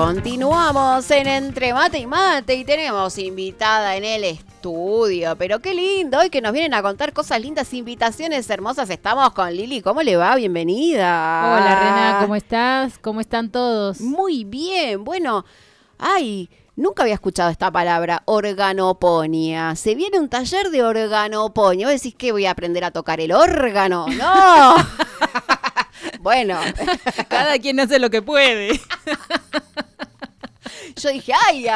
Continuamos en Entre Mate y Mate y tenemos invitada en el estudio, pero qué lindo, hoy que nos vienen a contar cosas lindas, invitaciones hermosas. Estamos con Lili, ¿cómo le va? Bienvenida. Hola Rena, ¿cómo estás? ¿Cómo están todos? Muy bien, bueno, nunca había escuchado esta palabra, organoponía. Se viene un taller de organoponía. ¿Vos decís que voy a aprender a tocar el órgano? ¡No! Bueno. Cada quien hace lo que puede. Yo dije,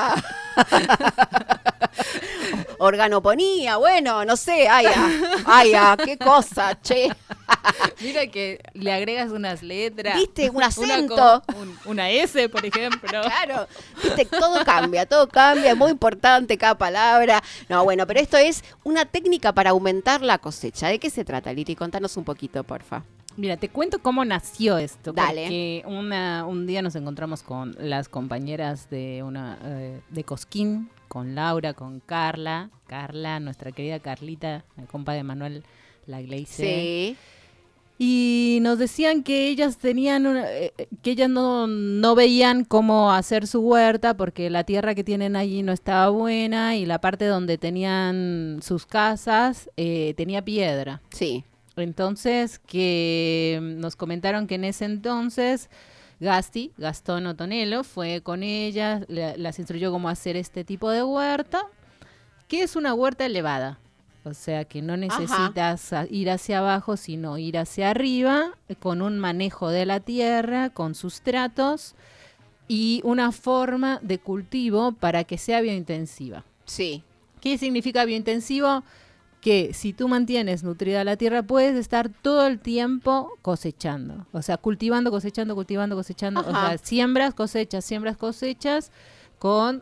organoponía, bueno, no sé, qué cosa, che. Mira que le agregas unas letras. ¿Viste? Un acento. Una S, por ejemplo. Claro, viste, todo cambia, es muy importante cada palabra. No, bueno, pero esto es una técnica para aumentar la cosecha. ¿De qué se trata, Lili? Contanos un poquito, porfa. Mira, te cuento cómo nació esto. Dale. Porque un día nos encontramos con las compañeras de de Cosquín, con Laura, con Carla. Carla, nuestra querida Carlita, la compa de Manuel Lagleice. Sí. Y nos decían que ellas tenían que ellas no veían cómo hacer su huerta porque la tierra que tienen allí no estaba buena y la parte donde tenían sus casas tenía piedra. Sí. Entonces, que nos comentaron que en ese entonces Gastón Otonelo, fue con ellas, las instruyó cómo hacer este tipo de huerta, que es una huerta elevada. O sea, que no necesitas ir hacia abajo, sino ir hacia arriba, con un manejo de la tierra, con sustratos y una forma de cultivo para que sea biointensiva. Sí. ¿Qué significa biointensivo? Que si tú mantienes nutrida la tierra, puedes estar todo el tiempo cosechando. O sea, cultivando, cosechando. Ajá. O sea, siembras, cosechas, con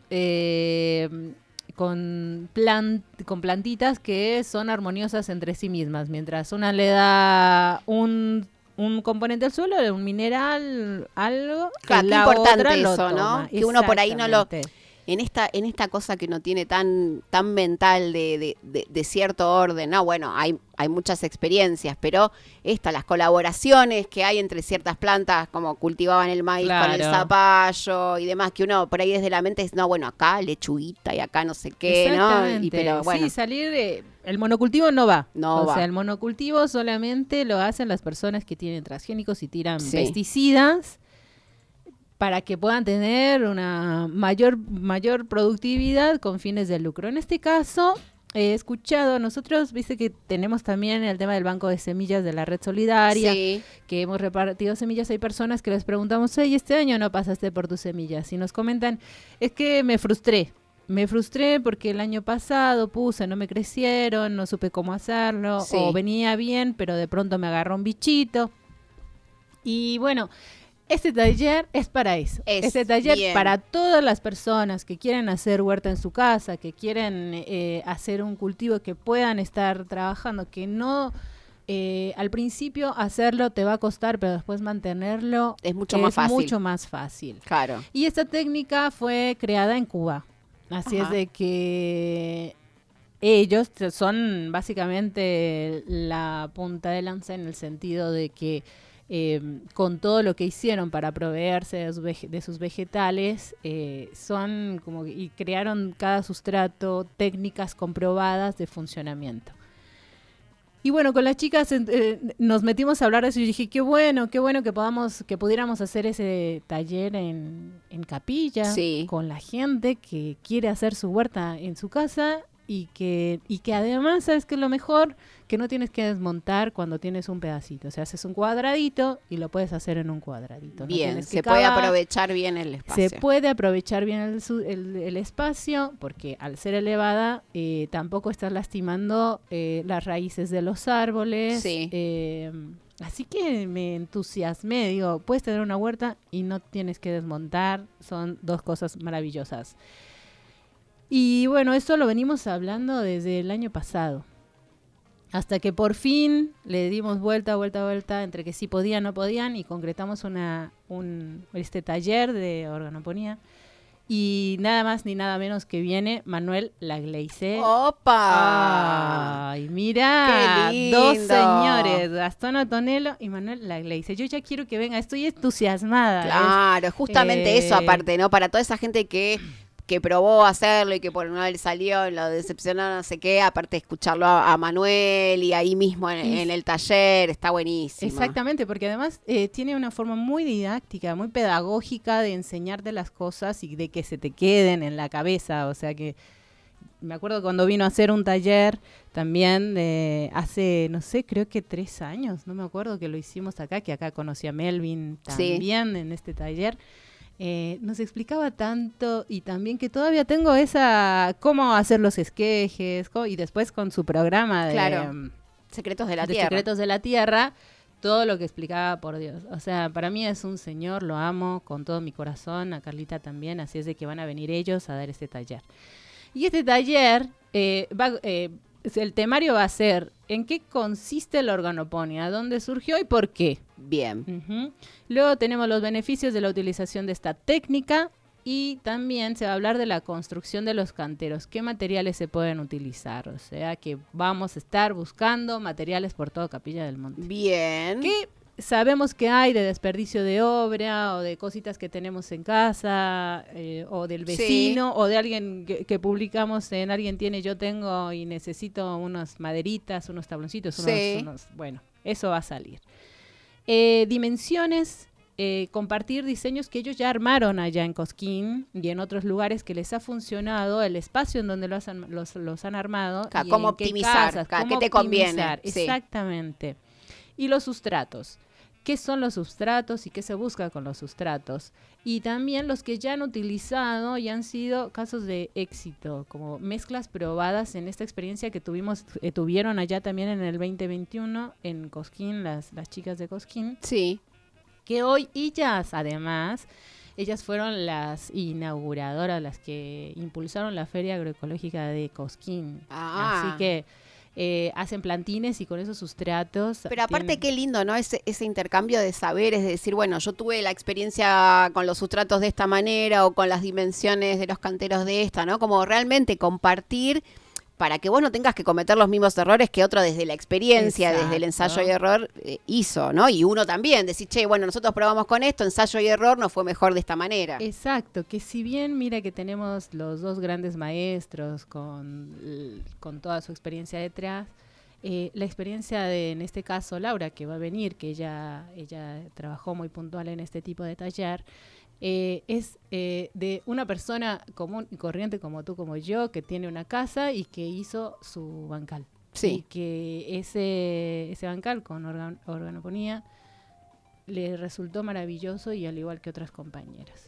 plantitas que son armoniosas entre sí mismas. Mientras una le da un componente al suelo, un mineral, algo, Claro, la importante otra eso, lo toma. ¿no? Que uno por ahí no lo... Exactamente. En esta cosa que no tiene tan mental de cierto orden, no, bueno, hay muchas experiencias, pero las colaboraciones que hay entre ciertas plantas, como cultivaban el maíz con el zapallo y demás, que uno por ahí desde la mente es, no, bueno, acá lechuguita y acá no sé qué, ¿no? Pero bueno. Sí, salir el monocultivo no va. O sea, el monocultivo solamente lo hacen las personas que tienen transgénicos y tiran Sí. pesticidas, para que puedan tener una mayor productividad con fines de lucro. En este caso, he escuchado, nosotros, viste que tenemos también el tema del banco de semillas de la Red Solidaria, Sí. que hemos repartido semillas. Hay personas que les preguntamos, este año no pasaste por tus semillas. Y nos comentan, es que me frustré porque el año pasado no me crecieron, no supe cómo hacerlo, Sí. o venía bien, pero de pronto me agarró un bichito. Y bueno, este taller es para eso. Este taller bien. para todas las personas que quieren hacer huerta en su casa, que quieren hacer un cultivo, que puedan estar trabajando, que no al principio hacerlo te va a costar, pero después mantenerlo Es mucho más fácil. Claro. Y esta técnica fue creada en Cuba. Así es de que ellos son básicamente la punta de lanza en el sentido de que con todo lo que hicieron para proveerse de sus vegetales, son como y crearon cada sustrato, técnicas comprobadas de funcionamiento. Y bueno, con las chicas nos metimos a hablar de eso y dije, qué bueno que pudiéramos hacer ese taller en Capilla, Sí. con la gente que quiere hacer su huerta en su casa y que además, ¿sabes qué es lo mejor? Que no tienes que desmontar cuando tienes un pedacito. O sea, haces un cuadradito y lo puedes hacer en un cuadradito. Bien, no se puede aprovechar bien el espacio. Se puede aprovechar bien el espacio porque al ser elevada tampoco estás lastimando las raíces de los árboles. Sí. Así que me entusiasmé. Digo, puedes tener una huerta y no tienes que desmontar. Son dos cosas maravillosas. Y bueno, esto lo venimos hablando desde el año pasado. Hasta que por fin le dimos vuelta, entre que sí podían, no podían, y concretamos este taller de organoponía. Y nada más ni nada menos que viene Manuel Lagleize. ¡Opa! Ay, mira, ¡Qué lindo! dos señores, Gastón Otonelo y Manuel Lagleize. Yo ya quiero que venga, estoy entusiasmada. Claro, justamente eso aparte, ¿no? Para toda esa gente que probó hacerlo y que por no le salió, lo decepcionó, no sé qué, aparte de escucharlo a Manuel y ahí mismo en el taller, está buenísimo. Exactamente, porque además tiene una forma muy didáctica, muy pedagógica de enseñarte las cosas y de que se te queden en la cabeza, o sea que me acuerdo cuando vino a hacer un taller también hace, no sé, creo que 3 años, no me acuerdo que lo hicimos acá, que acá conocí a Melvin también en este taller. Nos explicaba tanto y también que todavía tengo cómo hacer los esquejes y después con su programa de Secretos de la Tierra. Secretos de la Tierra, todo lo que explicaba, por Dios. O sea, para mí es un señor, lo amo con todo mi corazón, a Carlita también, así es de que van a venir ellos a dar este taller. Y este taller, el temario va a ser en qué consiste la organoponía, dónde surgió y por qué. Bien. Uh-huh. Luego tenemos los beneficios de la utilización de esta técnica y también se va a hablar de la construcción de los canteros, qué materiales se pueden utilizar, o sea que vamos a estar buscando materiales por toda Capilla del Monte. Bien. ¿Qué sabemos que hay de desperdicio de obra o de cositas que tenemos en casa o del vecino o de alguien que publicamos en Alguien Tiene, Yo Tengo y necesito unas maderitas, unos tabloncitos, bueno, eso va a salir. Dimensiones, compartir diseños que ellos ya armaron allá en Cosquín y en otros lugares que les ha funcionado, el espacio en donde los han armado. Y cómo optimizar, qué te conviene. Exactamente. Y los sustratos. ¿Qué son los sustratos y qué se busca con los sustratos? Y también los que ya han utilizado y han sido casos de éxito, como mezclas probadas en esta experiencia que tuvieron allá también en el 2021 en Cosquín, las chicas de Cosquín. Sí. Que hoy ellas fueron las inauguradoras, las que impulsaron la Feria Agroecológica de Cosquín. Así que hacen plantines y con esos sustratos. Pero aparte qué lindo, ¿no? Ese intercambio de saberes, de decir, bueno, yo tuve la experiencia con los sustratos de esta manera o con las dimensiones de los canteros de esta, ¿no? Como realmente compartir para que vos no tengas que cometer los mismos errores que otro desde la experiencia, desde el ensayo y error hizo, ¿no? Y uno también, decir, che, bueno, nosotros probamos con esto, ensayo y error, nos fue mejor de esta manera. Exacto, que si bien mira que tenemos los dos grandes maestros con toda su experiencia detrás, la experiencia de, en este caso, Laura, que va a venir, que ella trabajó muy puntual en este tipo de taller, es de una persona común y corriente como tú, como yo, que tiene una casa y que hizo su bancal. Sí. Y que ese bancal con organoponía le resultó maravilloso y al igual que otras compañeras.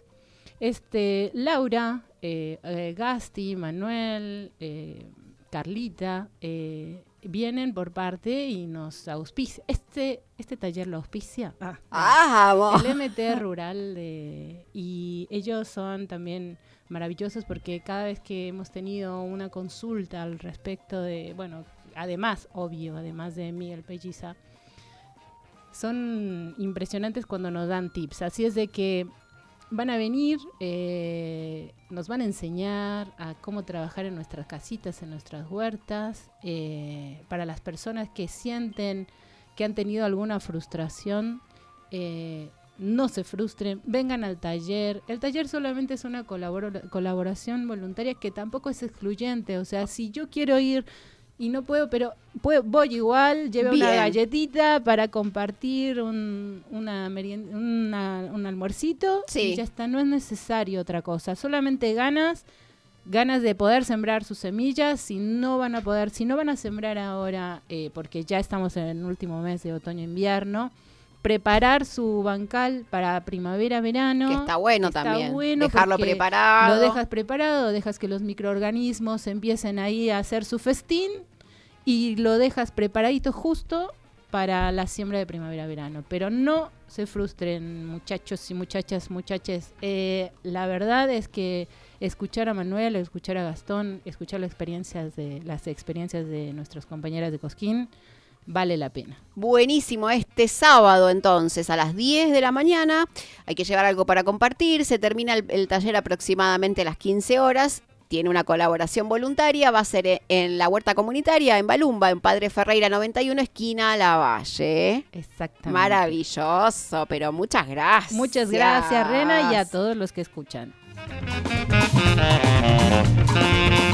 Laura, Gasti, Manuel, Carlita, vienen por parte y nos auspicia. Este taller lo auspicia. El MT Rural y ellos son también maravillosos porque cada vez que hemos tenido una consulta al respecto de, bueno, además de Miguel Pelliza, son impresionantes cuando nos dan tips. Así es de que van a venir, nos van a enseñar a cómo trabajar en nuestras casitas, en nuestras huertas, para las personas que sienten que han tenido alguna frustración, no se frustren, vengan al taller. El taller solamente es una colaboración voluntaria que tampoco es excluyente, o sea, si yo quiero ir y no puedo, pero voy igual, lleve una galletita para compartir un almuercito y ya está, no es necesario otra cosa, solamente ganas de poder sembrar sus semillas. Si no van a sembrar ahora, porque ya estamos en el último mes de otoño-invierno, preparar su bancal para primavera-verano. Que está bueno también, dejarlo preparado. Lo dejas preparado, dejas que los microorganismos empiecen ahí a hacer su festín y lo dejas preparadito justo para la siembra de primavera-verano. Pero no se frustren, muchachos y muchaches. La verdad es que escuchar a Manuel, escuchar a Gastón, escuchar las experiencias de nuestras compañeras de Cosquín, vale la pena. Buenísimo, este sábado entonces a las 10 de la mañana hay que llevar algo para compartir, se termina el taller aproximadamente a las 15 horas, tiene una colaboración voluntaria, va a ser en la huerta comunitaria en Balumba, en Padre Ferreira 91, esquina Lavalle. Exactamente. Maravilloso, pero muchas gracias. Muchas gracias, Rena, y a todos los que escuchan.